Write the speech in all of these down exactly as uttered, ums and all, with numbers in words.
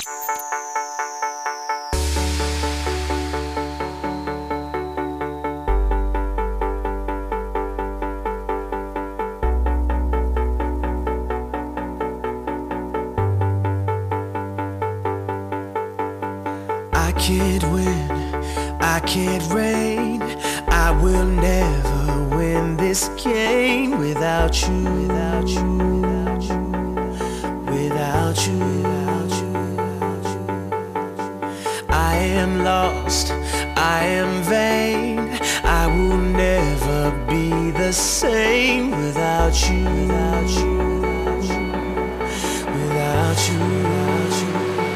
I can't win, I can't reign. I will never win this game without you, without you, without you, without you, without you. I am lost, I am vain. I will never be the same without you, without you, without you, without you.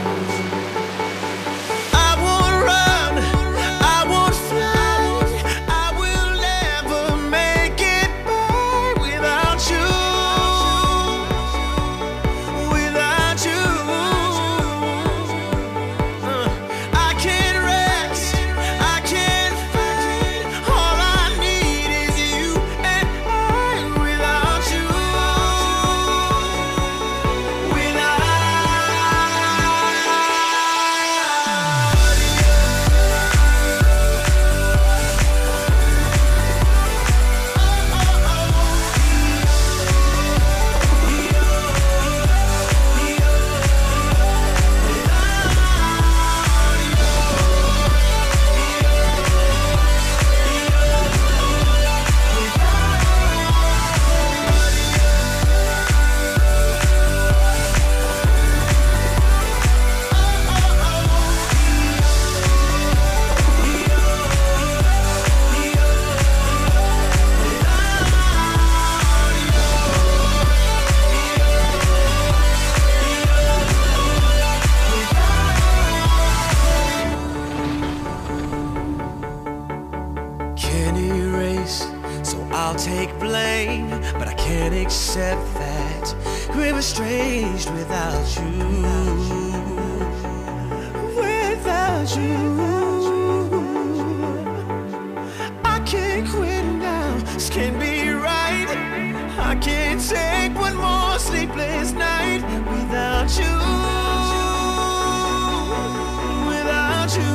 I'll take blame, but I can't accept that we're estranged without you, without you. I can't quit now, this can't be right. I can't take one more sleepless night without you, without you.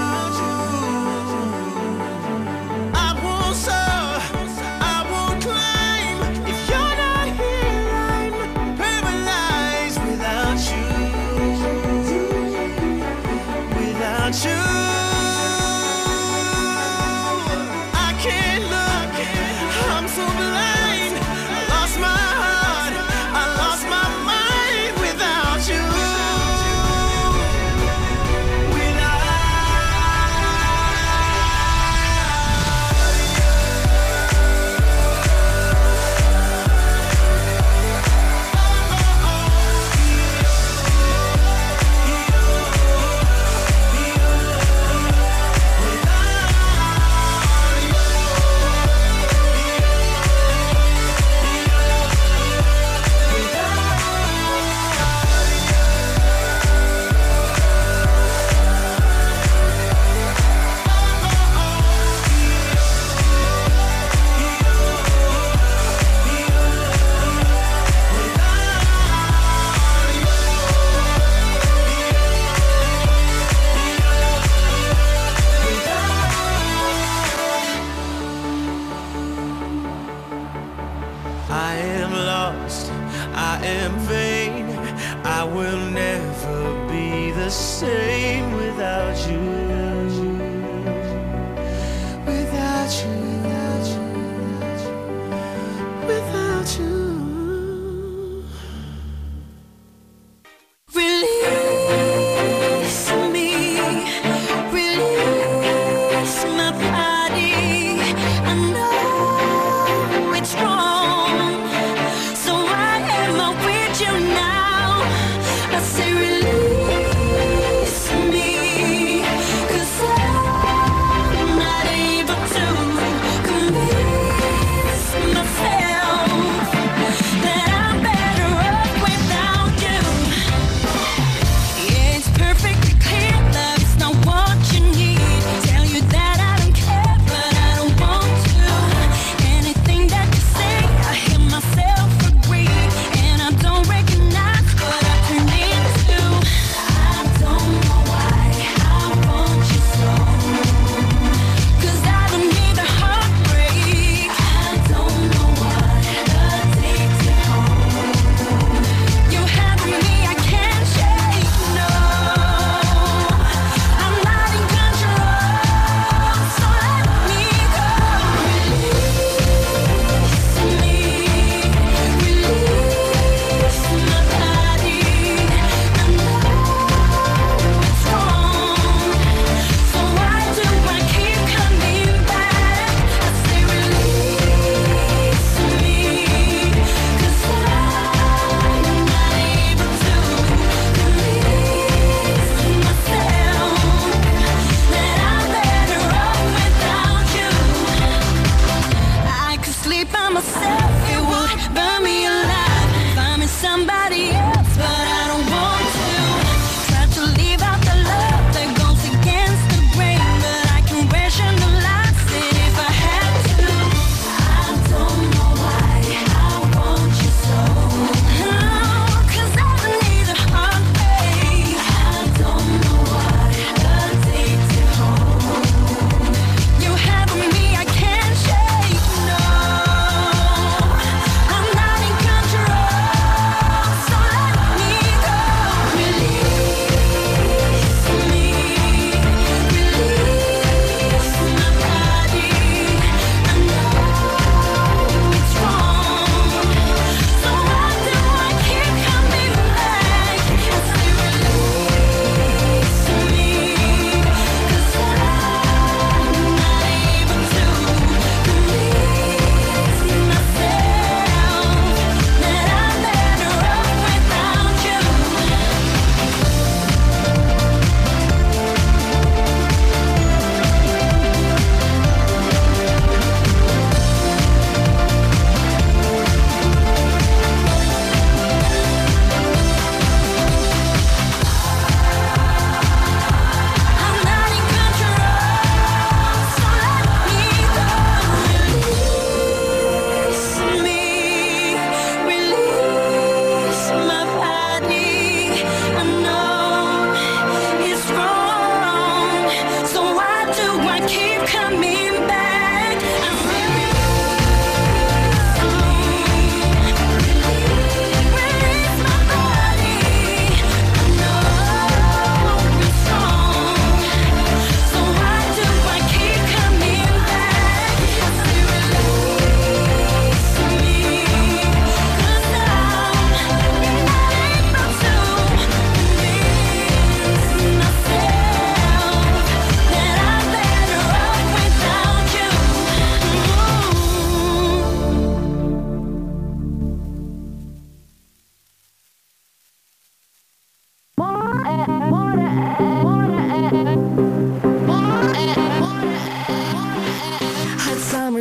I am lost, I am vain. I will never be the same without you, without you, without you. Release me, release my body. I know it's wrong, so why am I with you now? I say release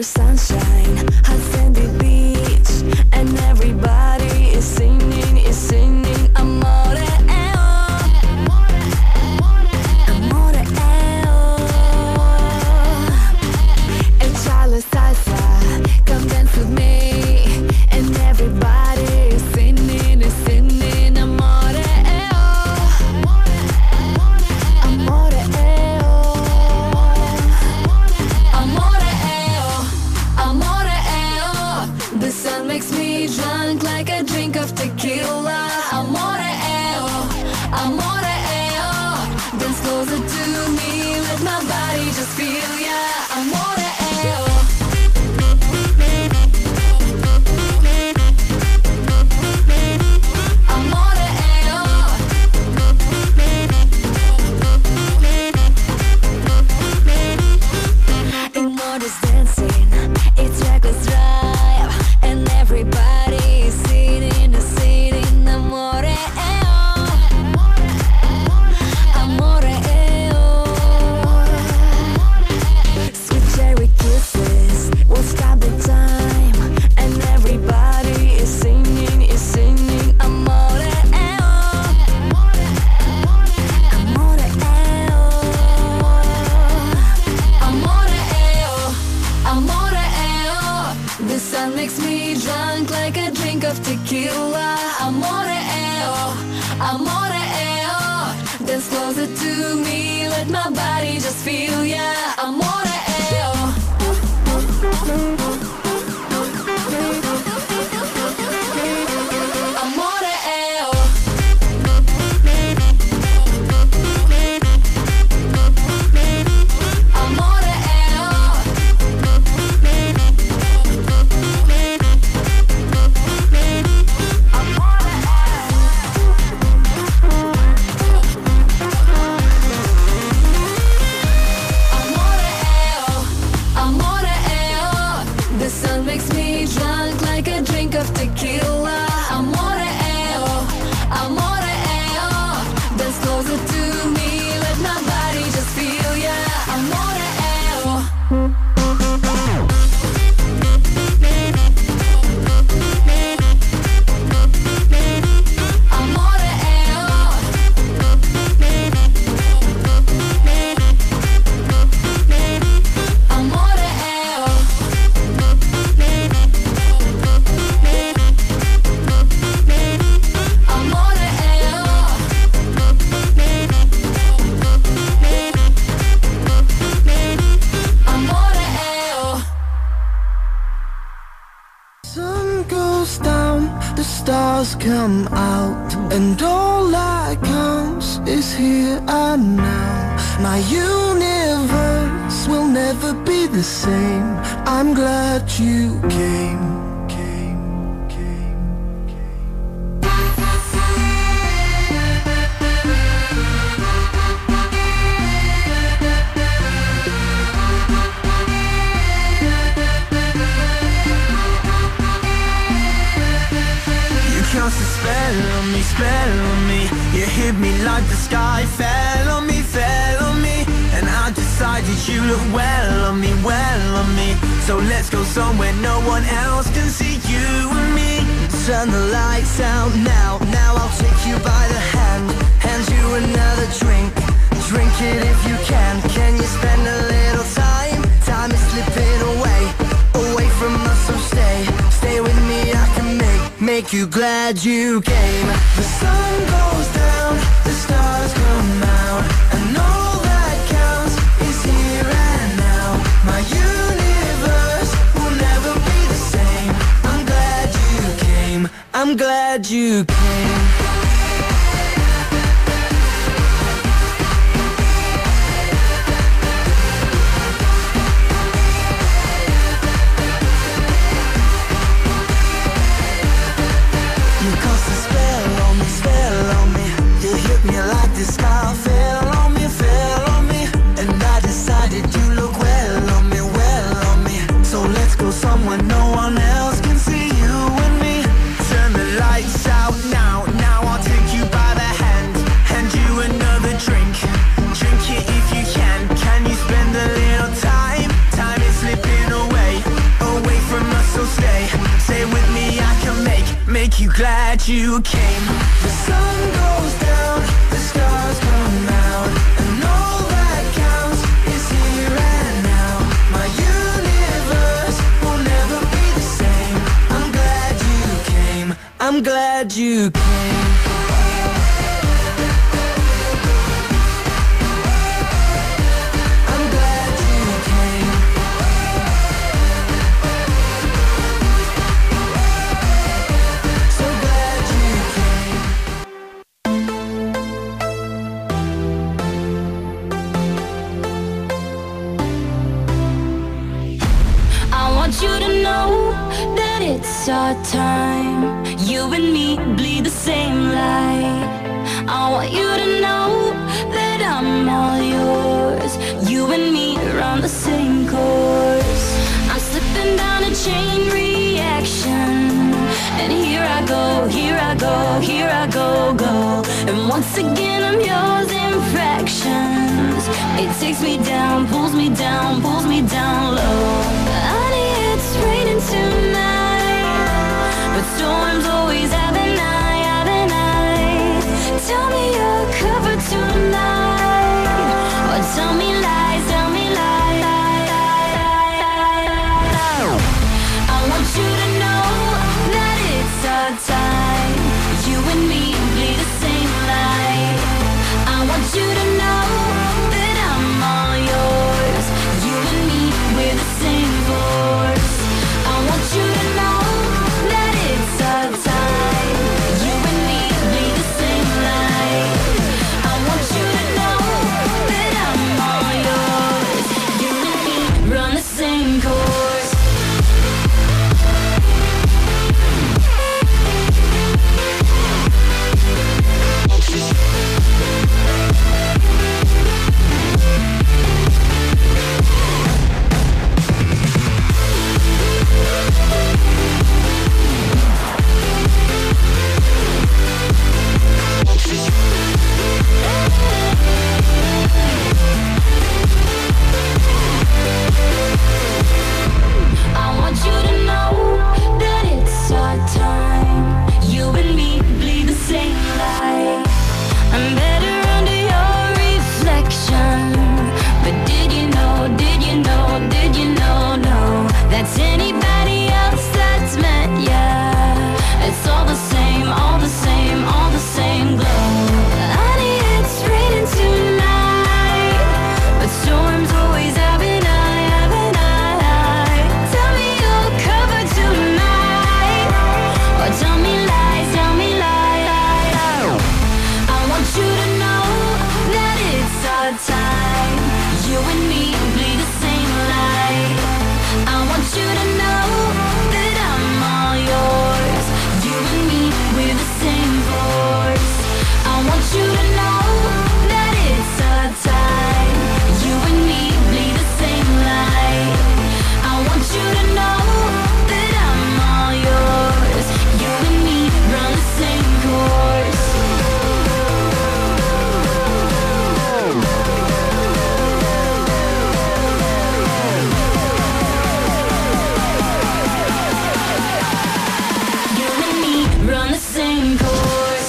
sunshine, hot sandy beach, and everybody is singing, is singing amore eh oh, amore eh oh. E c'ha la salsa, come dance with me, and everybody is singing, is singing amore eh oh, amore eh oh, amore eh oh, amore eh oh. The sun makes me drunk like a drink of tequila. Amore eh oh, amore eh oh. Dance closer to me, let my body just feel ya. Amore eh oh. Amore eh oh. Ignore this dancing, it's reckless drive, and everybody is singing, is singing amore eh oh, amore eh oh. Sweet cherry kisses will stop the time, and everybody is singing, is singing amore eh oh, amore eh oh, amore eh oh, amore eh oh. The sun makes me drunk like a drink of tequila. Amore eh oh, amore eh oh. Dance closer to me, let my body just feel ya. Amore eh oh. Amore eh oh. Amore eh oh. Amore eh oh, amore eh oh. The sun makes me drunk like a drink of tequila. Amore eh oh, amore eh oh. Dance closer to me, let my body just feel ya. Amore eh oh. Amore eh oh. Amore eh oh. Amore eh oh. Amore eh oh. Sun goes down, the stars come out, and all that counts is here and now. My universe will never be the same. I'm glad you came. Came, came, came. You cast a spell on me, spell on me. You hit me like the sky fell on me, fell on me. And I decided you look well on me, well on me. So let's go somewhere no one else can see you and me. Turn the lights out now, now I'll take you by the hand, hand you another drink. Drink it if you can. Can you spend a little time? Time is slipping away, away from us, so stay. Stay with me, I can make, make you glad you came. The sun goes down, the stars come out, and all that counts is here and now. My universe will never be the same. I'm glad you came, I'm glad you came. You cast a spell on me, spell on me. You hit me like the sky fell on me, fell on me. And I decided you look well on me, well on me. So let's go somewhere no one else can see you and me. Turn the lights out now. glad you came. The sun goes down, the stars come out, and all that counts is here and now. My universe will never be the same. I'm glad you came, I'm glad you came. It's our time, you and me bleed the same light. I want you to know that I'm all yours. You and me run the same course. I'm slipping down a chain reaction, and here I go, here I go, here I go, go. And once again I'm yours in fractions. It takes me down, pulls me down, pulls me down low. Honey, it's raining tonight, but storms always have an eye, have an eye. Tell me you're covered tonight, or tell me lies, tell me lies. I want you to know that it's our time. You and me bleed the same light. I want you to know that I'm all yours. You and me, we're the same force. I want you to know that it's our time. You and me bleed the same light. I want you to know that I'm all yours. You and me run the same course. I want you to know that it's our time. You and me bleed the same light. I'm better under your reflection. But did you know, did you know, did you know, no, that's anybody else that's met ya. It's all the same, all the same, all the same glow. Honey, it's raining tonight, but storms always have an eye, have an eye. Tell me you're covered tonight, or tell me lies, tell me lies. I want you to know that it's our time. You and me bleed the same light. I want you to know that I'm all yours. You and me, we're the same force. I want you to know that it's our time. You and me bleed the same light. I want you to know that I'm all yours. You and me run the same course. You and me run the same course.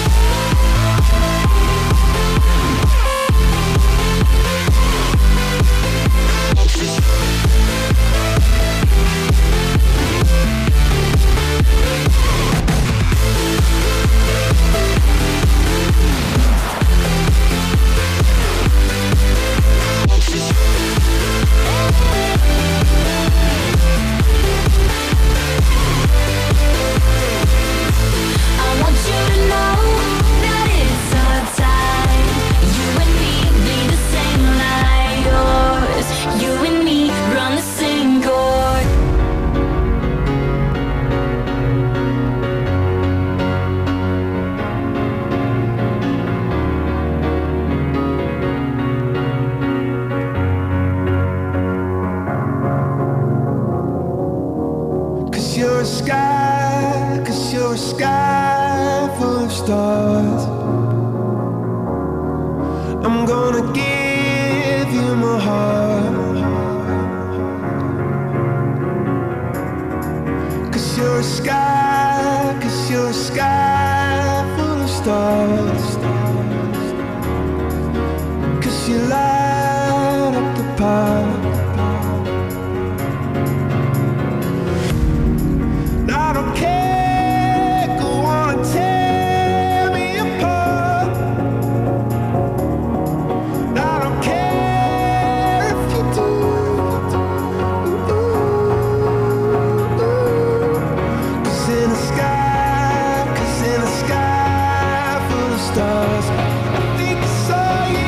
I want you to know that it's our time. You and me bleed the same light. Yours, you and me run the same course. Cause you're a sky, cause you're a sky full of stars. I'm gonna give you my heart. Cause you're a sky, cause you're you're a sky full of stars. Cause you light up the park. I don't care, go on and tear me apart. I don't care if you do. Cause in the sky, cause in the sky full of stars, I think I saw you.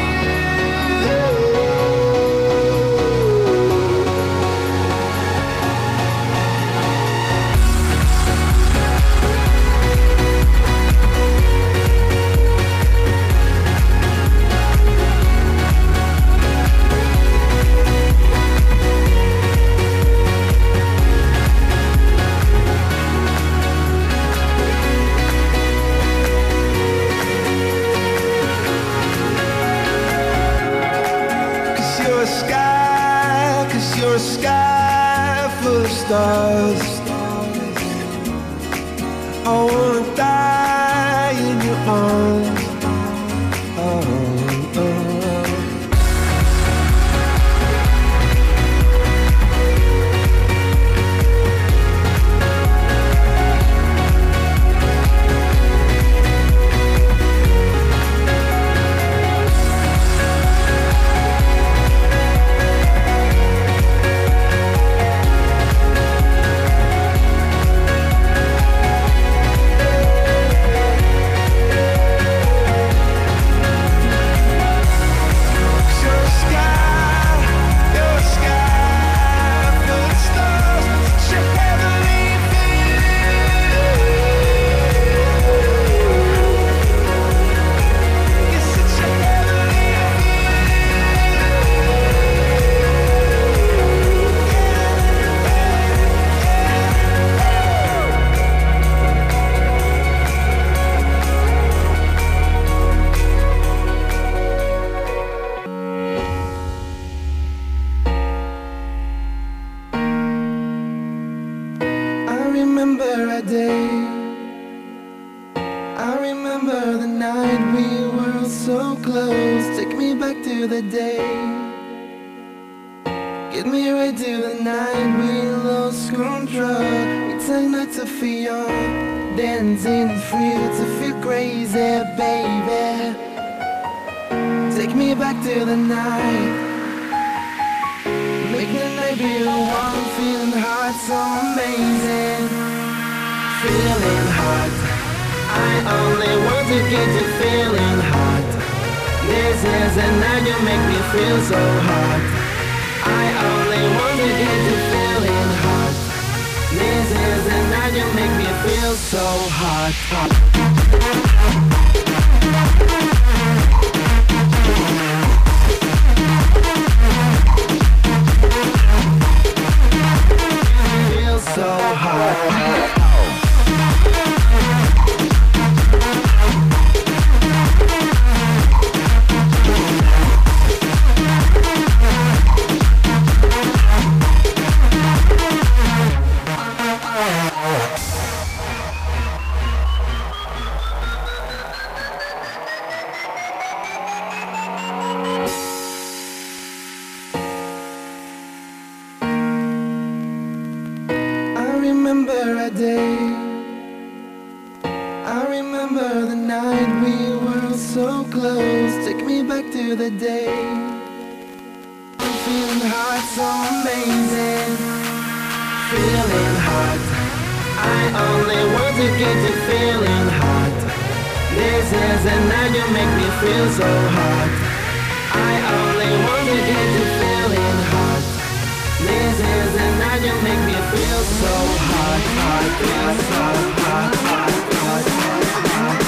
You're a sky, cause you're a sky full of stars. I wanna die in your arms. Oh, oh. I remember a day, I remember the night we were so close. Take me back to the day, get me right to the night we lost control. It's a night to feel, dancing free, to feel crazy, baby. Take me back to the night, make the night be the one, feeling hot, so amazing. Feeling hot, I only want to get you feeling hot. This is a night you make me feel so hot. I only want to get you feeling hot. This is a night you make me feel so hot, hot. So hot. I remember a day, I remember the night we were so close. Take me back to the day, I'm feeling hot, so amazing. Feeling hot, I only want to get you feeling hot. This is a night you make me feel so hot. I only want to get you feeling hot. This is a night you make me feel so hot, hot, feel so hot, hot, hot, hot,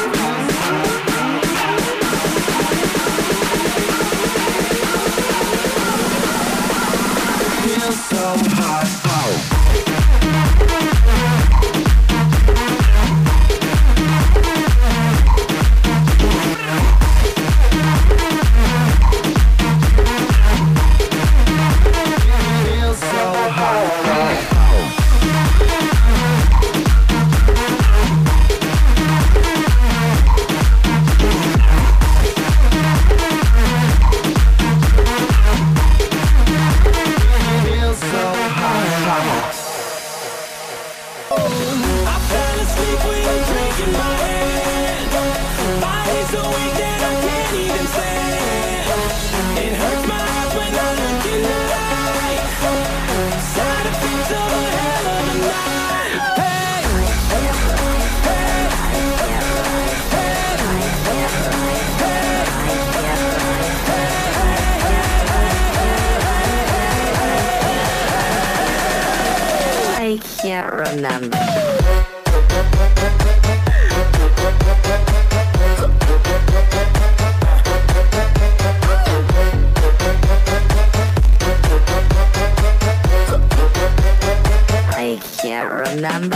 hot, feel so hot, hot. So hot, hot, hot. can't remember. I can't remember.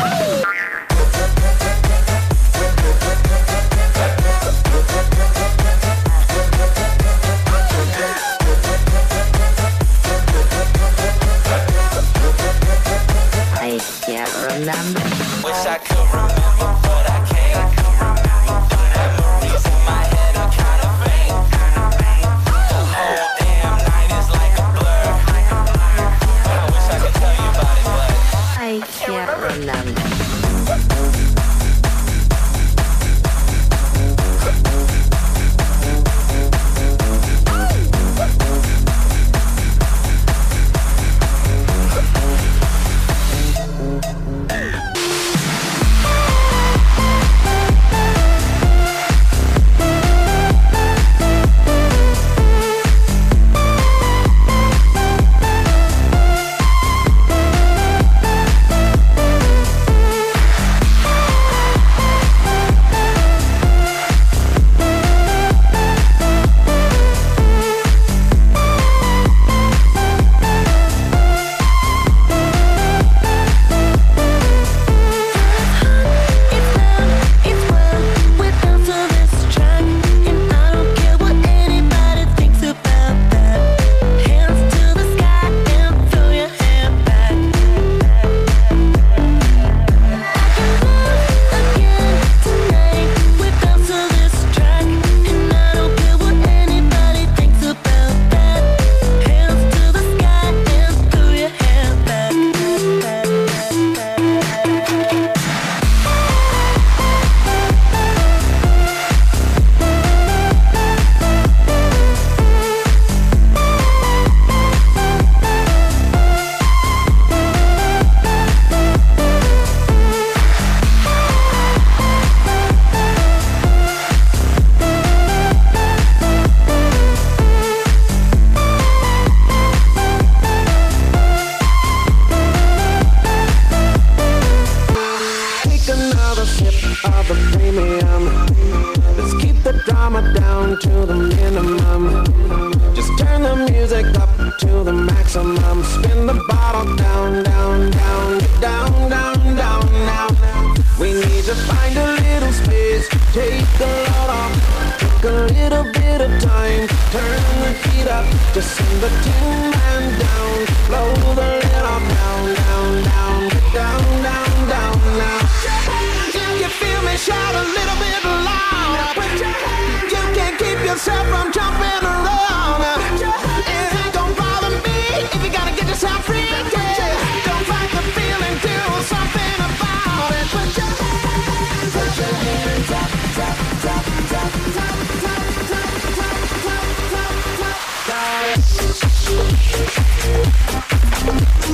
I can't remember. Wish I could remember, but I can't. Memories in my head are kind of vain. The whole damn night is like a blur. I wish I could tell you about it, but I can't remember. Of the premium. Let's keep the drama down to the minimum. Just turn the music up to the maximum. Spin the bottle down, down, down, down, down, down, now. We need to find a little space. Take the load off. Take a little bit of time. Turn the heat up. Just send the tin man down. Blow the lid off. Down, down, down, down, down, down, now. You feel me? Shout a little bit louder. You can't keep yourself from jumping around. It ain't gon' bother me if you gotta get yourself free. Yeah. Don't fight the feeling, do something about it. Put your hands, put your hands up, up, up, up, up, up, up, up, up, up, up.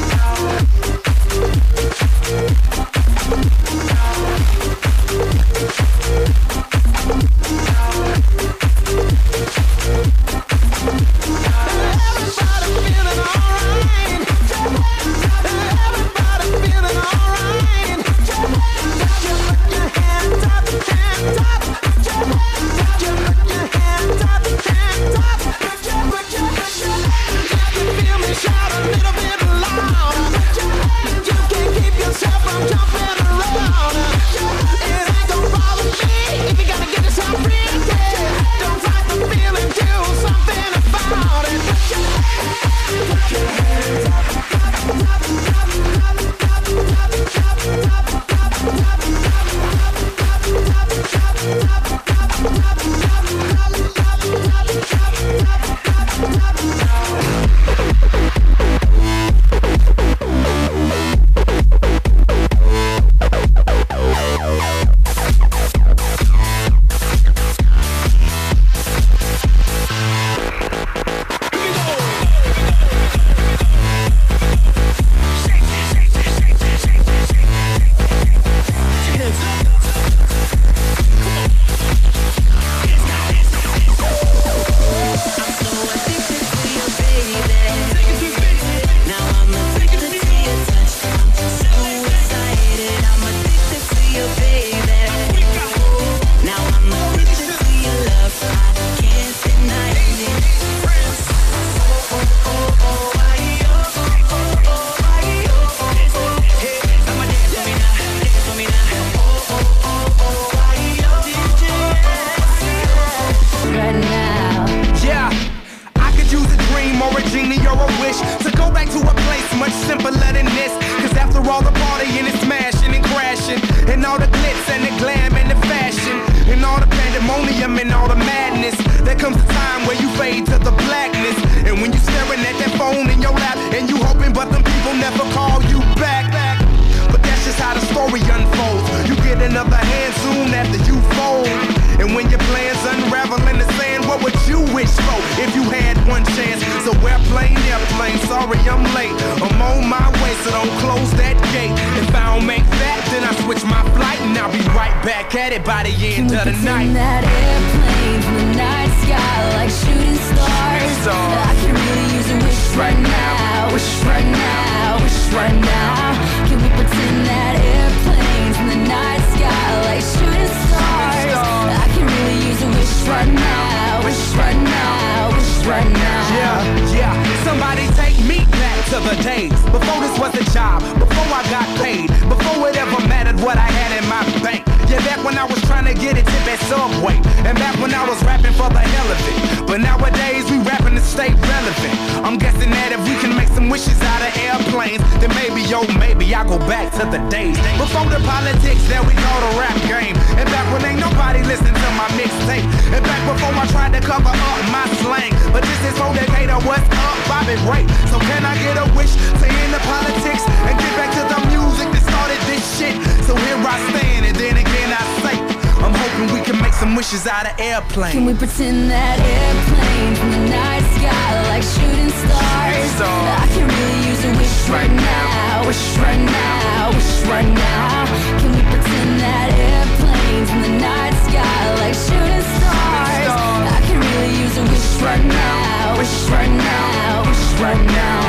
if you had one chance. So airplane, airplane, sorry I'm late. I'm on my way, so don't close that gate. If I don't make that, then I switch my flight, and I'll be right back at it by the end of the night. That airplane from the night sky like shooting stars. I can really use a wish right now, wish right now, wish right now. Can we pretend that airplane from the night sky like shooting stars? I can really use a wish right now, wish right now, wish right now. Yeah, yeah. Somebody take me back to the days before this was a job, before I got paid, before it ever mattered what I had in my bank. Yeah, back when I was trying to get a tip at Subway, and back when I was rapping for the hell of it. But nowadays we rapping to stay relevant. I'm guessing that if we can make some wishes out of airplanes, then maybe, yo, maybe I'll go back to the days before the politics that we call the rap game. And back when ain't nobody listening to my mixtape. And back before I tried to cover up my slang. But this is for Decatur, what's up, Bobby Ray? So can I get a wish to end the politics and get back to the music that started this shit? So here I stand, and then again I say, I'm hoping we can make some wishes out of airplanes. Can we pretend that airplane from the night sky like shooting stars? I can really use a wish right now, wish right now, wish right now. Can we pretend that airplane from the night sky like shooting stars? I can really use a wish right now, wish right now, wish right now.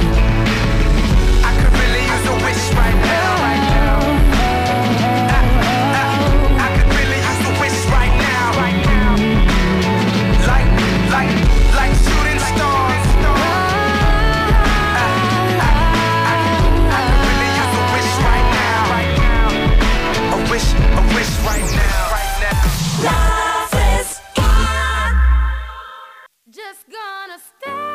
I could really use a wish right now, right now. Like, like shooting stars. I, I, I, I could really use a wish right now. Right now. A wish, a wish right now. Right now. Love is gone. Just gonna stay.